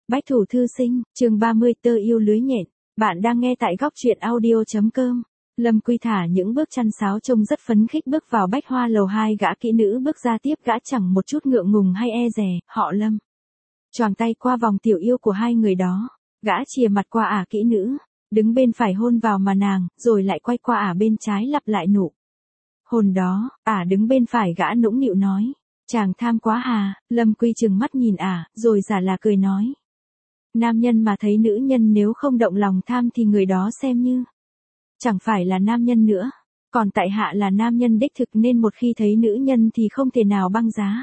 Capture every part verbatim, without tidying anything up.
Bách thủ thư sinh, chương ba mươi tơ yêu lưới nhện. Bạn đang nghe tại góc truyện audio.com. Lâm Quy thả những bước chăn sáo trông rất phấn khích bước vào bách hoa lầu, hai gã kỹ nữ bước ra tiếp, gã chẳng một chút ngượng ngùng hay e dè, họ Lâm. Choàng tay qua vòng tiểu yêu của hai người đó, gã chìa mặt qua ả kỹ nữ, đứng bên phải hôn vào mà nàng, rồi lại quay qua ả bên trái lặp lại nụ hôn đó. Ả đứng bên phải gã nũng nịu nói, chàng tham quá hà. Lâm Quy trừng mắt nhìn ả, rồi giả là cười nói, nam nhân mà thấy nữ nhân nếu không động lòng tham thì người đó xem như chẳng phải là nam nhân nữa. Còn tại hạ là nam nhân đích thực nên một khi thấy nữ nhân thì không thể nào băng giá.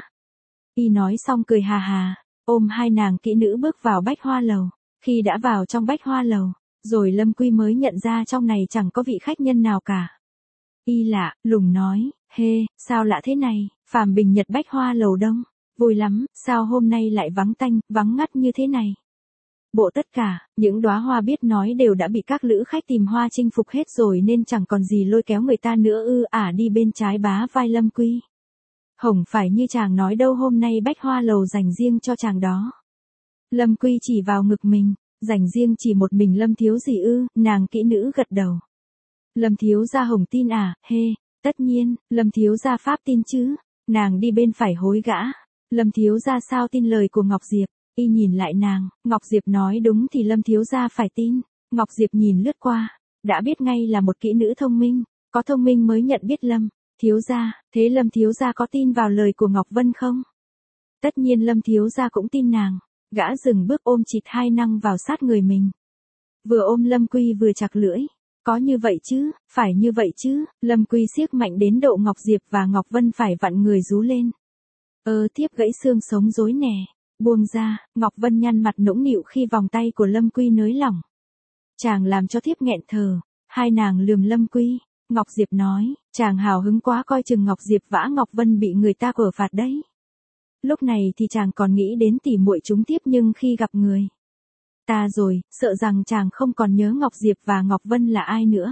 Y nói xong cười hà hà, ôm hai nàng kỹ nữ bước vào bách hoa lầu. Khi đã vào trong bách hoa lầu, rồi Lâm Quy mới nhận ra trong này chẳng có vị khách nhân nào cả. Y lạ lùng nói, hê, sao lạ thế này, phàm bình nhật bách hoa lầu đông, vui lắm, sao hôm nay lại vắng tanh, vắng ngắt như thế này. Bộ tất cả, những đóa hoa biết nói đều đã bị các lữ khách tìm hoa chinh phục hết rồi nên chẳng còn gì lôi kéo người ta nữa ư. Ả đi bên trái bá vai Lâm Quy. Hổng phải như chàng nói đâu, hôm nay bách hoa lầu dành riêng cho chàng đó. Lâm Quy chỉ vào ngực mình, dành riêng chỉ một mình Lâm thiếu gì ư. Nàng kỹ nữ gật đầu. Lâm thiếu gia Hồng tin à, hê, tất nhiên, Lâm thiếu gia pháp tin chứ. Nàng đi bên phải hối gã, Lâm thiếu gia sao tin lời của Ngọc Diệp. Y nhìn lại nàng, Ngọc Diệp nói đúng thì Lâm thiếu gia phải tin. Ngọc Diệp nhìn lướt qua, đã biết ngay là một kỹ nữ thông minh, có thông minh mới nhận biết Lâm thiếu gia. Thế Lâm thiếu gia có tin vào lời của Ngọc Vân không? Tất nhiên Lâm thiếu gia cũng tin nàng. Gã dừng bước ôm chịt hai năng vào sát người mình, vừa ôm Lâm Quy vừa chặt lưỡi. Có như vậy chứ, phải như vậy chứ. Lâm Quy siết mạnh đến độ Ngọc Diệp và Ngọc Vân phải vặn người rú lên. Ơ tiếp gãy xương sống rối nè. Buông ra. Ngọc Vân nhăn mặt nũng nịu khi vòng tay của Lâm Quy nới lỏng. Chàng làm cho thiếp nghẹn thở. Hai nàng lườm Lâm Quy. Ngọc Diệp nói, chàng hào hứng quá coi chừng Ngọc Diệp vã Ngọc Vân bị người ta quở phạt đấy. Lúc này thì chàng còn nghĩ đến tỉ muội chúng tiếp, nhưng khi gặp người ta rồi, sợ rằng chàng không còn nhớ Ngọc Diệp và Ngọc Vân là ai nữa.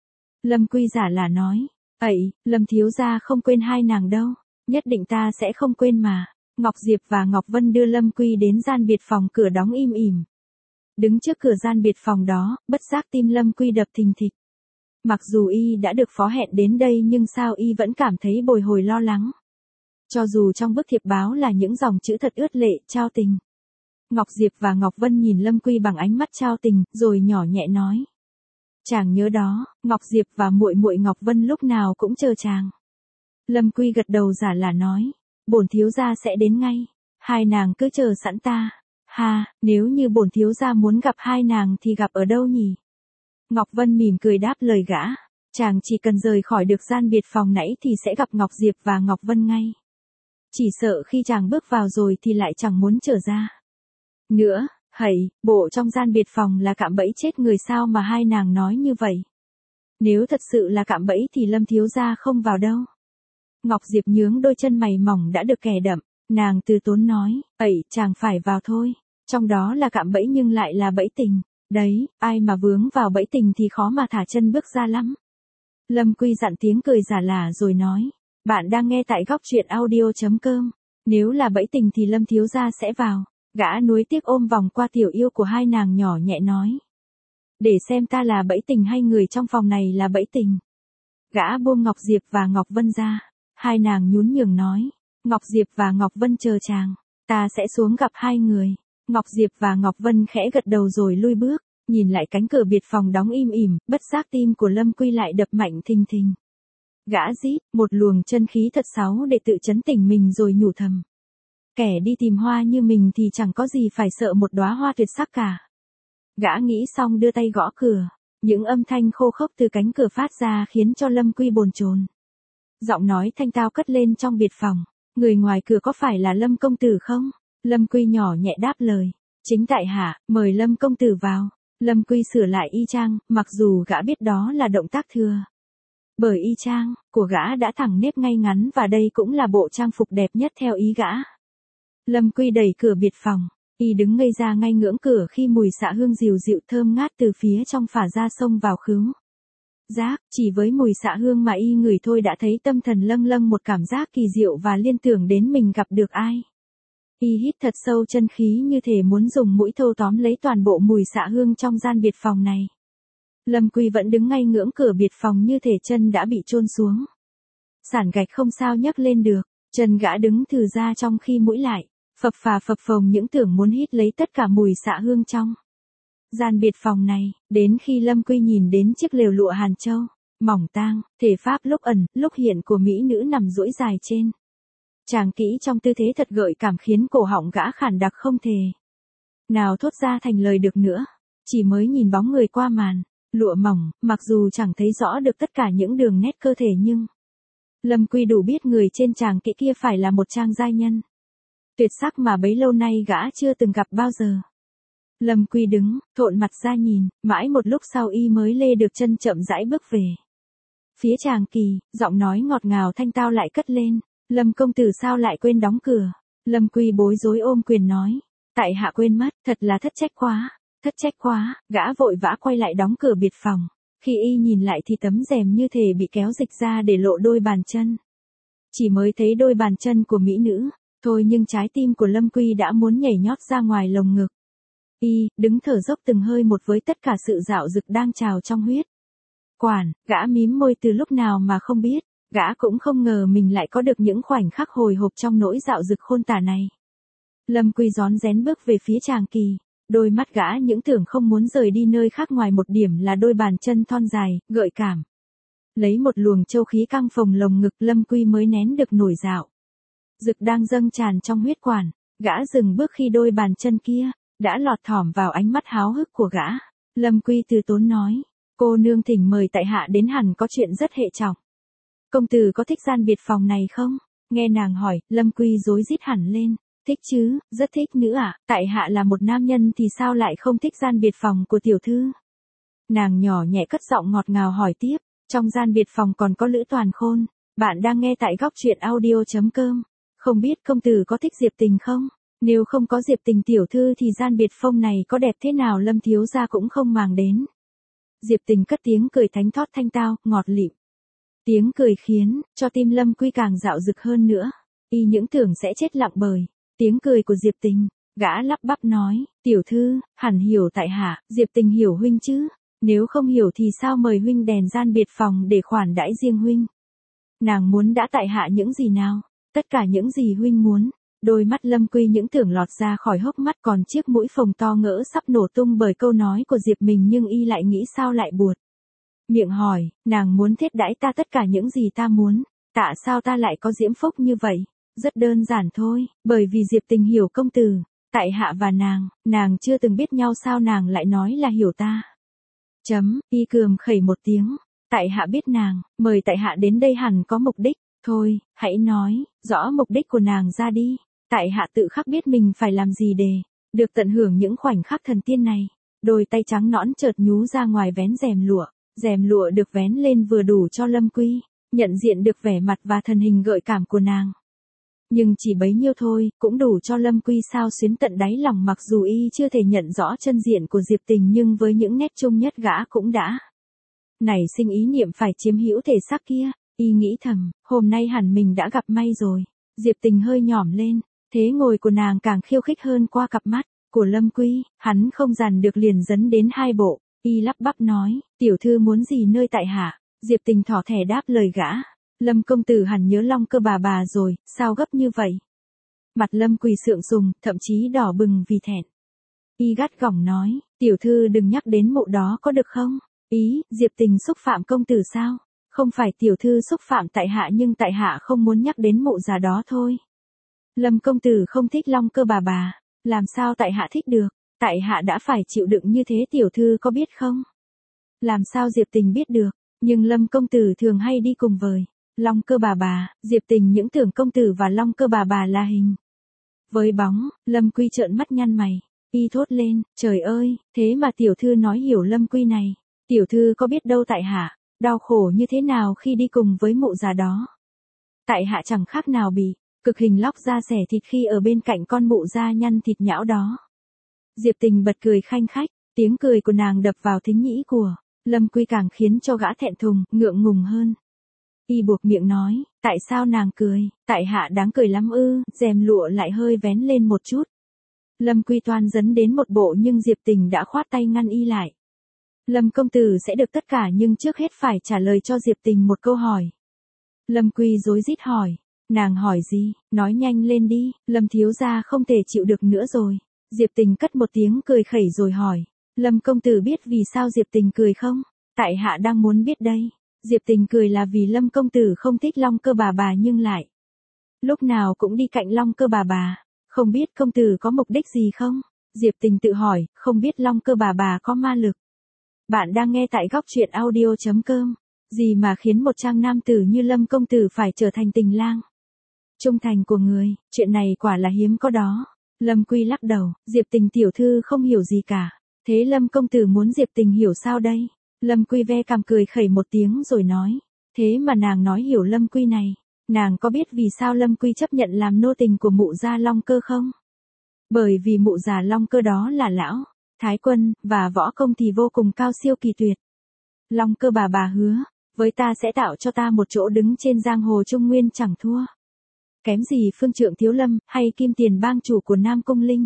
Lâm Quy giả là nói, ậy, Lâm thiếu gia không quên hai nàng đâu, nhất định ta sẽ không quên mà. Ngọc Diệp và Ngọc Vân đưa Lâm Quy đến gian biệt phòng, cửa đóng im ỉm. Đứng trước cửa gian biệt phòng đó, bất giác tim Lâm Quy đập thình thịch. Mặc dù y đã được phó hẹn đến đây nhưng sao y vẫn cảm thấy bồi hồi lo lắng. Cho dù trong bức thiệp báo là những dòng chữ thật ướt lệ, trao tình. Ngọc Diệp và Ngọc Vân nhìn Lâm Quy bằng ánh mắt trao tình, rồi nhỏ nhẹ nói, chàng nhớ đó, Ngọc Diệp và muội muội Ngọc Vân lúc nào cũng chờ chàng. Lâm Quy gật đầu giả là nói, bổn thiếu gia sẽ đến ngay, hai nàng cứ chờ sẵn ta. Ha, nếu như bổn thiếu gia muốn gặp hai nàng thì gặp ở đâu nhỉ? Ngọc Vân mỉm cười đáp lời gã, chàng chỉ cần rời khỏi được gian biệt phòng nãy thì sẽ gặp Ngọc Diệp và Ngọc Vân ngay. Chỉ sợ khi chàng bước vào rồi thì lại chẳng muốn trở ra nữa. Hẩy, bộ trong gian biệt phòng là cạm bẫy chết người sao mà hai nàng nói như vậy? Nếu thật sự là cạm bẫy thì Lâm thiếu gia không vào đâu. Ngọc Diệp nhướng đôi chân mày mỏng đã được kẻ đậm, nàng từ tốn nói, ẩy, chàng phải vào thôi. Trong đó là cạm bẫy nhưng lại là bẫy tình. Đấy, ai mà vướng vào bẫy tình thì khó mà thả chân bước ra lắm. Lâm Quy dặn tiếng cười giả lả rồi nói, bạn đang nghe tại góc truyện audio.com. Nếu là bẫy tình thì Lâm thiếu gia sẽ vào. Gã nuối tiếc ôm vòng qua tiểu yêu của hai nàng, nhỏ nhẹ nói, để xem ta là bẫy tình hay người trong phòng này là bẫy tình. Gã buông Ngọc Diệp và Ngọc Vân ra. Hai nàng nhún nhường nói, Ngọc Diệp và Ngọc Vân chờ chàng, ta sẽ xuống gặp hai người. Ngọc Diệp và Ngọc Vân khẽ gật đầu rồi lui bước, nhìn lại cánh cửa biệt phòng đóng im ỉm, bất giác tim của Lâm Quy lại đập mạnh thình thình. Gã rít một luồng chân khí thật sáu để tự chấn tỉnh mình rồi nhủ thầm, kẻ đi tìm hoa như mình thì chẳng có gì phải sợ một đóa hoa tuyệt sắc cả. Gã nghĩ xong đưa tay gõ cửa, những âm thanh khô khốc từ cánh cửa phát ra khiến cho Lâm Quy bồn chồn. Giọng nói thanh tao cất lên trong biệt phòng, người ngoài cửa có phải là Lâm công tử không? Lâm Quy nhỏ nhẹ đáp lời, chính tại hạ, mời Lâm công tử vào. Lâm Quy sửa lại y chang, mặc dù gã biết đó là động tác thừa. Bởi y chang của gã đã thẳng nếp ngay ngắn và đây cũng là bộ trang phục đẹp nhất theo ý gã. Lâm Quy đẩy cửa biệt phòng, y đứng ngây ra ngay ngưỡng cửa khi mùi xạ hương dịu dịu thơm ngát từ phía trong phả ra xông vào khứu giác. Chỉ với mùi xạ hương mà y ngửi thôi đã thấy tâm thần lâng lâng một cảm giác kỳ diệu và liên tưởng đến mình gặp được ai. Y hít thật sâu chân khí như thể muốn dùng mũi thô tóm lấy toàn bộ mùi xạ hương trong gian biệt phòng này. Lâm Quy vẫn đứng ngay ngưỡng cửa biệt phòng như thể chân đã bị chôn xuống. Sàn gạch không sao nhấc lên được, chân gã đứng thừ ra trong khi mũi lại, phập phà phập phồng những tưởng muốn hít lấy tất cả mùi xạ hương trong gian biệt phòng này, đến khi Lâm Quy nhìn đến chiếc lều lụa Hàn Châu, mỏng tang, thể pháp lúc ẩn, lúc hiện của mỹ nữ nằm duỗi dài trên tràng kỹ trong tư thế thật gợi cảm khiến cổ họng gã khản đặc không thể nào thốt ra thành lời được nữa. Chỉ mới nhìn bóng người qua màn lụa mỏng, mặc dù chẳng thấy rõ được tất cả những đường nét cơ thể nhưng Lâm Quy đủ biết người trên tràng kỹ kia phải là một trang giai nhân tuyệt sắc mà bấy lâu nay gã chưa từng gặp bao giờ. Lâm Quy đứng, thộn mặt ra nhìn, mãi một lúc sau y mới lê được chân chậm rãi bước về phía tràng kỳ, giọng nói ngọt ngào thanh tao lại cất lên. Lâm công tử sao lại quên đóng cửa? Lâm Quy bối rối ôm quyền nói. Tại hạ quên mất, thật là thất trách quá, thất trách quá, gã vội vã quay lại đóng cửa biệt phòng. Khi y nhìn lại thì tấm rèm như thể bị kéo dịch ra để lộ đôi bàn chân. Chỉ mới thấy đôi bàn chân của mỹ nữ, thôi nhưng trái tim của Lâm Quy đã muốn nhảy nhót ra ngoài lồng ngực. Y, đứng thở dốc từng hơi một với tất cả sự dạo dực đang trào trong huyết quản, gã mím môi từ lúc nào mà không biết. Gã cũng không ngờ mình lại có được những khoảnh khắc hồi hộp trong nỗi dạo dực khôn tả này. Lâm Quy rón rén bước về phía tràng kỳ, đôi mắt gã những tưởng không muốn rời đi nơi khác ngoài một điểm là đôi bàn chân thon dài, gợi cảm. Lấy một luồng châu khí căng phồng lồng ngực Lâm Quy mới nén được nổi dạo dực đang dâng tràn trong huyết quản, gã dừng bước khi đôi bàn chân kia đã lọt thỏm vào ánh mắt háo hức của gã. Lâm Quy từ tốn nói, cô nương thỉnh mời tại hạ đến hẳn có chuyện rất hệ trọng. Công tử có thích gian biệt phòng này không? Nghe nàng hỏi, Lâm Quy rối rít hẳn lên. Thích chứ, rất thích nữa ạ, à? Tại hạ là một nam nhân thì sao lại không thích gian biệt phòng của tiểu thư? Nàng nhỏ nhẹ cất giọng ngọt ngào hỏi tiếp, trong gian biệt phòng còn có Lữ Toàn Khôn. Bạn đang nghe tại góc truyện audio chấm com. Không biết công tử có thích Diệp Tình không? Nếu không có Diệp Tình tiểu thư thì gian biệt phòng này có đẹp thế nào Lâm thiếu gia cũng không màng đến. Diệp Tình cất tiếng cười thánh thót thanh tao, ngọt lịm. Tiếng cười khiến cho tim Lâm Quy càng dạo dực hơn nữa. Y những tưởng sẽ chết lặng bởi tiếng cười của Diệp Tình. Gã lắp bắp nói, tiểu thư, hẳn hiểu tại hạ. Diệp Tình hiểu huynh chứ? Nếu không hiểu thì sao mời huynh đèn gian biệt phòng để khoản đãi riêng huynh? Nàng muốn đã tại hạ những gì nào? Tất cả những gì huynh muốn. Đôi mắt Lâm Quy những tưởng lọt ra khỏi hốc mắt, còn chiếc mũi phồng to ngỡ sắp nổ tung bởi câu nói của Diệp mình, nhưng y lại nghĩ sao lại buột miệng hỏi, nàng muốn thiết đãi ta tất cả những gì ta muốn. Tạ sao ta lại có diễm phúc như vậy? Rất đơn giản thôi, bởi vì Diệp Tình hiểu công tử. Tại hạ và nàng, nàng chưa từng biết nhau sao nàng lại nói là hiểu ta? Chấm, y cườm khẩy một tiếng. Tại hạ biết nàng, mời tại hạ đến đây hẳn có mục đích. Thôi, hãy nói rõ mục đích của nàng ra đi. Tại hạ tự khắc biết mình phải làm gì để được tận hưởng những khoảnh khắc thần tiên này. Đôi tay trắng nõn chợt nhú ra ngoài vén rèm lụa. Rèm lụa được vén lên vừa đủ cho Lâm Quy nhận diện được vẻ mặt và thân hình gợi cảm của nàng. Nhưng chỉ bấy nhiêu thôi, cũng đủ cho Lâm Quy xao xuyến tận đáy lòng, mặc dù y chưa thể nhận rõ chân diện của Diệp Tình, nhưng với những nét chung nhất gã cũng đã nảy sinh ý niệm phải chiếm hữu thể xác kia. Y nghĩ thầm, hôm nay hẳn mình đã gặp may rồi. Diệp Tình hơi nhỏm lên, thế ngồi của nàng càng khiêu khích hơn qua cặp mắt của Lâm Quy, hắn không dằn được liền dấn đến hai bộ. Y lắp bắp nói, tiểu thư muốn gì nơi tại hạ? Diệp Tình thỏ thẻ đáp lời gã. Lâm công tử hẳn nhớ Long Cơ bà bà rồi, sao gấp như vậy? Mặt Lâm Quy sượng sùng, thậm chí đỏ bừng vì thẹn. Y gắt gỏng nói, tiểu thư đừng nhắc đến mụ đó có được không? Ý, Diệp Tình xúc phạm công tử sao? Không phải tiểu thư xúc phạm tại hạ, nhưng tại hạ không muốn nhắc đến mụ già đó thôi. Lâm công tử không thích Long Cơ bà bà, làm sao tại hạ thích được? Tại hạ đã phải chịu đựng như thế, tiểu thư có biết không? Làm sao Diệp Tình biết được, nhưng Lâm công tử thường hay đi cùng với Long Cơ bà bà. Diệp Tình những tưởng công tử và Long Cơ bà bà là hình với bóng. Lâm Quy trợn mắt nhăn mày, y thốt lên, trời ơi, thế mà tiểu thư nói hiểu Lâm Quy này. Tiểu thư có biết đâu tại hạ đau khổ như thế nào khi đi cùng với mụ già đó. Tại hạ chẳng khác nào bị cực hình lóc da xẻ thịt khi ở bên cạnh con mụ da nhăn thịt nhão đó. Diệp Tình bật cười khanh khách, tiếng cười của nàng đập vào thính nhĩ của Lâm Quy càng khiến cho gã thẹn thùng, ngượng ngùng hơn. Y buộc miệng nói, tại sao nàng cười, tại hạ đáng cười lắm ư, rèm lụa lại hơi vén lên một chút. Lâm Quy toan dấn đến một bộ nhưng Diệp Tình đã khoát tay ngăn Y lại. Lâm công tử sẽ được tất cả nhưng trước hết phải trả lời cho Diệp Tình một câu hỏi. Lâm Quy rối rít hỏi, nàng hỏi gì, nói nhanh lên đi, Lâm thiếu gia không thể chịu được nữa rồi. Diệp Tình cất một tiếng cười khẩy rồi hỏi, Lâm công tử biết vì sao Diệp Tình cười không? Tại hạ đang muốn biết đây. Diệp Tình cười là vì Lâm công tử không thích Long Cơ bà bà nhưng lại lúc nào cũng đi cạnh Long Cơ bà bà, không biết công tử có mục đích gì không? Diệp Tình tự hỏi, không biết Long Cơ bà bà có ma lực. Bạn đang nghe tại góc truyện audio chấm com. Gì mà khiến một trang nam tử như Lâm công tử phải trở thành tình lang trung thành của người, chuyện này quả là hiếm có đó. Lâm Quy lắc đầu, Diệp Tình tiểu thư không hiểu gì cả. Thế Lâm công tử muốn Diệp Tình hiểu sao đây? Lâm Quy ve cằm cười khẩy một tiếng rồi nói, thế mà nàng nói hiểu Lâm Quy này, nàng có biết vì sao Lâm Quy chấp nhận làm nô tình của mụ gia Long Cơ không? Bởi vì mụ già Long Cơ đó là lão thái quân, và võ công thì vô cùng cao siêu kỳ tuyệt. Long Cơ bà bà hứa, với ta sẽ tạo cho ta một chỗ đứng trên giang hồ Trung Nguyên chẳng thua kém gì Phương Trượng Thiếu Lâm, hay Kim Tiền bang chủ của Nam Cung Linh.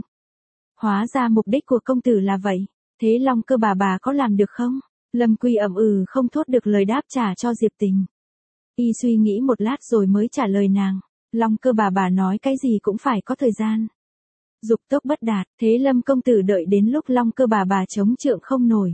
Hóa ra mục đích của công tử là vậy, thế Long Cơ bà bà có làm được không? Lâm Quy ậm ừ không thốt được lời đáp trả cho Diệp Tình. Y suy nghĩ một lát rồi mới trả lời nàng, Long Cơ bà bà nói cái gì cũng phải có thời gian. Dục tốc bất đạt, thế Lâm công tử đợi đến lúc Long Cơ bà bà chống trượng không nổi.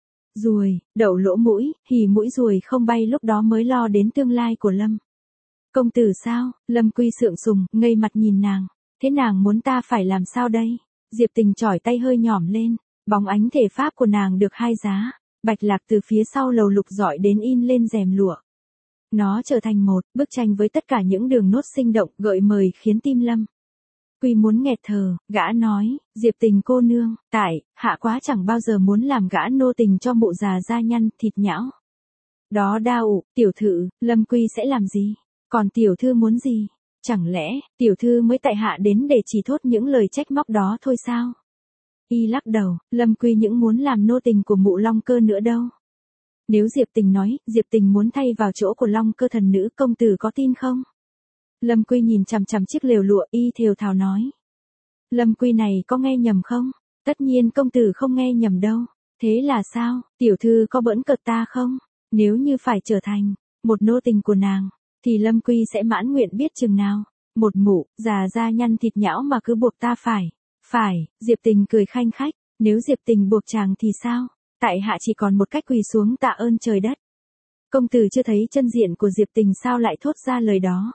Ruồi, đậu lỗ mũi, hỉ mũi ruồi không bay lúc đó mới lo đến tương lai của Lâm công tử sao? Lâm Quy sượng sùng, ngây mặt nhìn nàng, thế nàng muốn ta phải làm sao đây? Diệp Tình chỏi tay hơi nhỏm lên, bóng ánh thể pháp của nàng được hai giá. Bạch lạc từ phía sau lầu lục dọi đến in lên rèm lụa. Nó trở thành một bức tranh với tất cả những đường nốt sinh động gợi mời khiến tim Lâm Quy muốn nghẹt thở. Gã nói, Diệp Tình cô nương, tại hạ quá chẳng bao giờ muốn làm gã nô tình cho mụ già da nhăn thịt nhão đó đau. Tiểu thư, Lâm Quy sẽ làm gì? Còn tiểu thư muốn gì? Chẳng lẽ tiểu thư mới tại hạ đến để chỉ thốt những lời trách móc đó thôi sao? Y lắc đầu, Lâm Quy những muốn làm nô tình của mụ Long Cơ nữa đâu. Nếu Diệp Tình nói, Diệp Tình muốn thay vào chỗ của Long Cơ thần nữ, công tử có tin không? Lâm Quy nhìn chằm chằm chiếc lều lụa, Y thều thào nói. Lâm Quy này có nghe nhầm không? Tất nhiên công tử không nghe nhầm đâu. Thế là sao, tiểu thư có bỡn cợt ta không? Nếu như phải trở thành một nô tình của nàng, thì Lâm Quy sẽ mãn nguyện biết chừng nào. Một mụ già da nhăn thịt nhão mà cứ buộc ta phải. Phải, Diệp Tình cười khanh khách, nếu Diệp Tình buộc chàng thì sao? Tại hạ chỉ còn một cách quỳ xuống tạ ơn trời đất. Công tử chưa thấy chân diện của Diệp Tình sao lại thốt ra lời đó?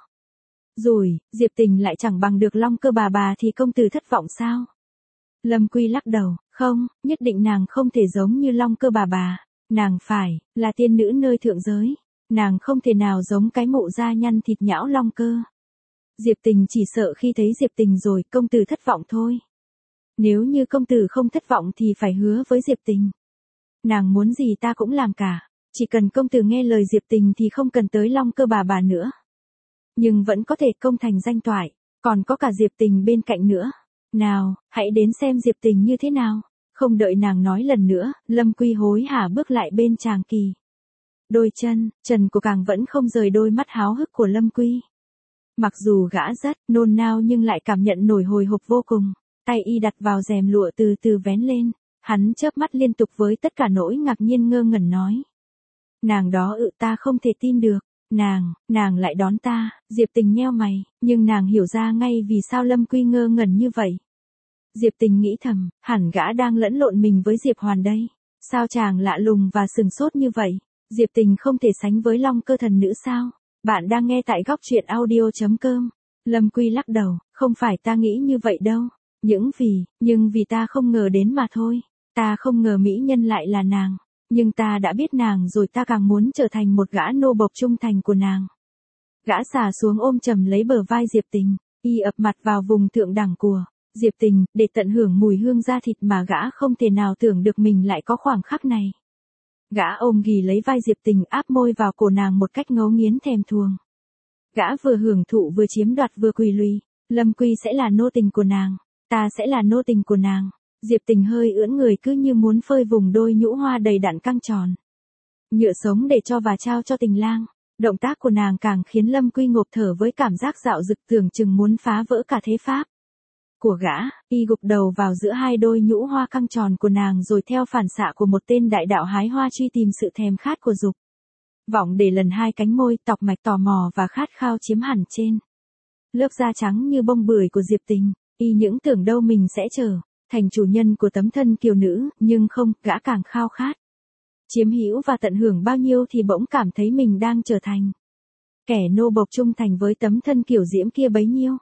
Rồi, Diệp Tình lại chẳng bằng được Long Cơ bà bà thì công tử thất vọng sao? Lâm Quy lắc đầu, không, nhất định nàng không thể giống như Long Cơ bà bà. Nàng phải là tiên nữ nơi thượng giới. Nàng không thể nào giống cái mụ da nhăn thịt nhão Long Cơ. Diệp Tình chỉ sợ khi thấy Diệp Tình rồi công tử thất vọng thôi. Nếu như công tử không thất vọng thì phải hứa với Diệp Tình. Nàng muốn gì ta cũng làm cả. Chỉ cần công tử nghe lời Diệp Tình thì không cần tới Long Cơ bà bà nữa. Nhưng vẫn có thể công thành danh toại. Còn có cả Diệp Tình bên cạnh nữa. Nào, hãy đến xem Diệp Tình như thế nào. Không đợi nàng nói lần nữa, Lâm Quy hối hả bước lại bên chàng kỳ. Đôi chân, trần của càng vẫn không rời đôi mắt háo hức của Lâm Quy. Mặc dù gã rất nôn nao nhưng lại cảm nhận nổi hồi hộp vô cùng. Tay y đặt vào rèm lụa từ từ vén lên. Hắn chớp mắt liên tục với tất cả nỗi ngạc nhiên ngơ ngẩn nói. Nàng đó ự ta không thể tin được. Nàng, nàng lại đón ta. Diệp Tình nheo mày, nhưng nàng hiểu ra ngay vì sao Lâm Quy ngơ ngẩn như vậy. Diệp Tình nghĩ thầm, hẳn gã đang lẫn lộn mình với Diệp Hoàn đây. Sao chàng lạ lùng và sừng sốt như vậy? Diệp Tình không thể sánh với Long Cơ thần nữ sao? Bạn đang nghe tại góc truyện audio chấm com. Lâm Quy lắc đầu, không phải ta nghĩ như vậy đâu. Những vì, nhưng vì ta không ngờ đến mà thôi. Ta không ngờ mỹ nhân lại là nàng. Nhưng ta đã biết nàng rồi ta càng muốn trở thành một gã nô bộc trung thành của nàng. Gã xà xuống ôm chầm lấy bờ vai Diệp Tình, y ập mặt vào vùng thượng đẳng của Diệp Tình, để tận hưởng mùi hương da thịt mà gã không thể nào tưởng được mình lại có khoảng khắc này. Gã ôm ghì lấy vai Diệp Tình áp môi vào cổ nàng một cách ngấu nghiến thèm thuồng. Gã vừa hưởng thụ vừa chiếm đoạt vừa quỳ lùi. Lâm Quy sẽ là nô tình của nàng. Ta sẽ là nô tình của nàng. Diệp Tình hơi ưỡn người cứ như muốn phơi vùng đôi nhũ hoa đầy đặn căng tròn. Nhựa sống để cho và trao cho tình lang. Động tác của nàng càng khiến Lâm Quy ngộp thở với cảm giác dạo dực tưởng chừng muốn phá vỡ cả thế pháp của gã. Y gục đầu vào giữa hai đôi nhũ hoa căng tròn của nàng rồi theo phản xạ của một tên đại đạo hái hoa truy tìm sự thèm khát của dục vọng để lần hai cánh môi tọc mạch tò mò và khát khao chiếm hẳn trên lớp da trắng như bông bưởi của Diệp Tình. Y những tưởng đâu mình sẽ trở thành chủ nhân của tấm thân kiều nữ, nhưng không, gã càng khao khát chiếm hữu và tận hưởng bao nhiêu thì bỗng cảm thấy mình đang trở thành kẻ nô bộc trung thành với tấm thân kiểu diễm kia bấy nhiêu.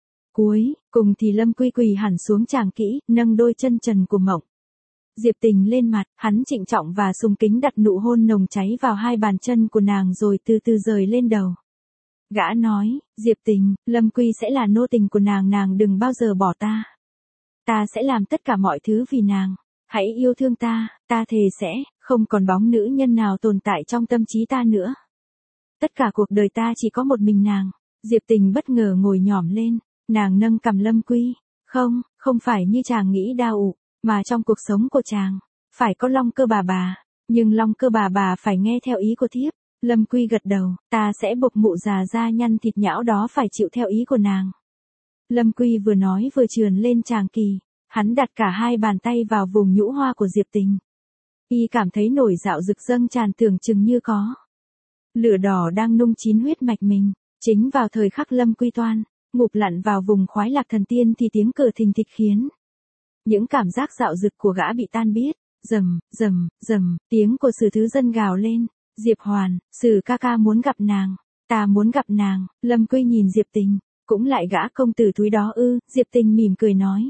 Cuối cùng thì Lâm Quy quỳ hẳn xuống tràng kỹ, nâng đôi chân trần của Mộng Diệp Tình lên mặt, hắn trịnh trọng và sùng kính đặt nụ hôn nồng cháy vào hai bàn chân của nàng rồi từ từ rời lên đầu. Gã nói, Diệp Tình, Lâm Quy sẽ là nô tình của nàng, nàng đừng bao giờ bỏ ta. Ta sẽ làm tất cả mọi thứ vì nàng. Hãy yêu thương ta, ta thề sẽ không còn bóng nữ nhân nào tồn tại trong tâm trí ta nữa. Tất cả cuộc đời ta chỉ có một mình nàng. Diệp Tình bất ngờ ngồi nhỏm lên, nàng nâng cằm Lâm Quy. Không, không phải như chàng nghĩ đau ụ, mà trong cuộc sống của chàng, phải có long cơ bà bà, nhưng long cơ bà bà phải nghe theo ý của thiếp. Lâm Quy gật đầu, ta sẽ buộc mụ già da nhăn thịt nhão đó phải chịu theo ý của nàng. Lâm Quy vừa nói vừa trườn lên tràng kỳ, hắn đặt cả hai bàn tay vào vùng nhũ hoa của Diệp Tình. Y cảm thấy nổi dạo rực dâng tràn tưởng chừng như có lửa đỏ đang nung chín huyết mạch mình. Chính vào thời khắc Lâm Quy toan ngụp lặn vào vùng khoái lạc thần tiên thì tiếng cửa thình thịch khiến những cảm giác dạo dực của gã bị tan biết. Rầm, rầm, rầm, tiếng của Sử Thứ Dân gào lên. Diệp Hoàn, Sử ca ca muốn gặp nàng, ta muốn gặp nàng. Lâm Quy nhìn Diệp Tình, cũng lại gã công tử túi đó ư? Diệp Tình mỉm cười nói,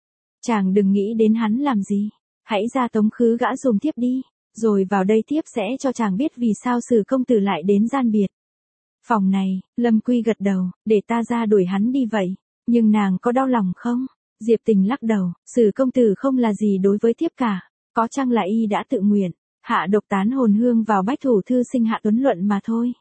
chàng đừng nghĩ đến hắn làm gì, hãy ra tống khứ gã dùm thiếp đi, rồi vào đây thiếp sẽ cho chàng biết vì sao Sử công tử lại đến gian biệt phòng này. Lâm Quy gật đầu, để ta ra đuổi hắn đi vậy, nhưng nàng có đau lòng không? Diệp Tình lắc đầu, Sử công tử không là gì đối với thiếp cả, có chăng là y đã tự nguyện hạ độc tán hồn hương vào bách thủ thư sinh Hạ Tuấn Luận mà thôi.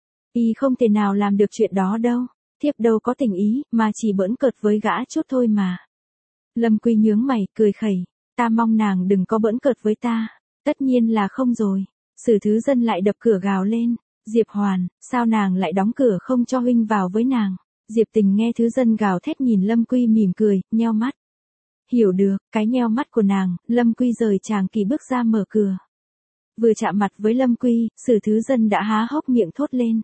Y không thể nào làm được chuyện đó đâu, thiếp đâu có tình ý, mà chỉ bỡn cợt với gã chút thôi mà. Lâm Quy nhướng mày, cười khẩy, ta mong nàng đừng có bỡn cợt với ta. Tất nhiên là không rồi. Sử Thứ Dân lại đập cửa gào lên, Diệp Hoàn, sao nàng lại đóng cửa không cho huynh vào với nàng? Diệp Tình nghe Thứ Dân gào thét nhìn Lâm Quy mỉm cười, nheo mắt. Hiểu được, cái nheo mắt của nàng. Lâm Quy rời tràng kỳ bước ra mở cửa. Vừa chạm mặt với Lâm Quy, Sử Thứ Dân đã há hốc miệng thốt lên.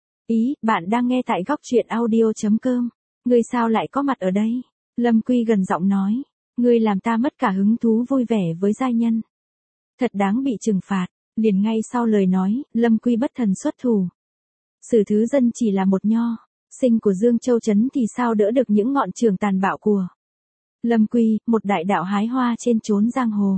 Ý, bạn đang nghe tại góc truyện audio.com. Ngươi sao lại có mặt ở đây? Lâm Quy gần giọng nói. Ngươi làm ta mất cả hứng thú vui vẻ với giai nhân. Thật đáng bị trừng phạt. Liền ngay sau lời nói, Lâm Quy bất thần xuất thủ. Sử Thứ Dân chỉ là một nho sinh của Dương Châu Trấn thì sao đỡ được những ngọn trường tàn bạo của Lâm Quy, một đại đạo hái hoa trên chốn giang hồ.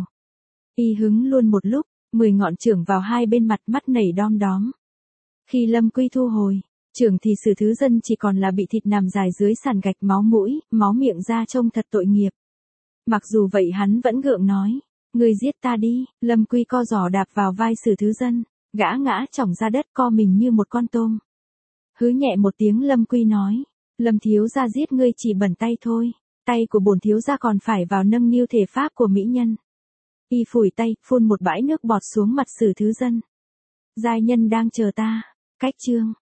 Y hứng luôn một lúc, mười ngọn chưởng vào hai bên mặt, mắt nảy đom đóm. Khi Lâm Quy thu hồi chưởng thì Sử Thứ Dân chỉ còn là bị thịt nằm dài dưới sàn gạch, máu mũi, máu miệng ra trông thật tội nghiệp. Mặc dù vậy hắn vẫn gượng nói, ngươi giết ta đi. Lâm Quy co giò đạp vào vai Sử Thứ Dân, gã ngã chỏng ra đất co mình như một con tôm. Hứ nhẹ một tiếng, Lâm Quy nói, Lâm thiếu gia giết ngươi chỉ bẩn tay thôi, tay của bổn thiếu gia còn phải vào nâng niu thể pháp của mỹ nhân. Y phủi tay, phun một bãi nước bọt xuống mặt Sử Thứ Dân. Giai nhân đang chờ ta. Cách chương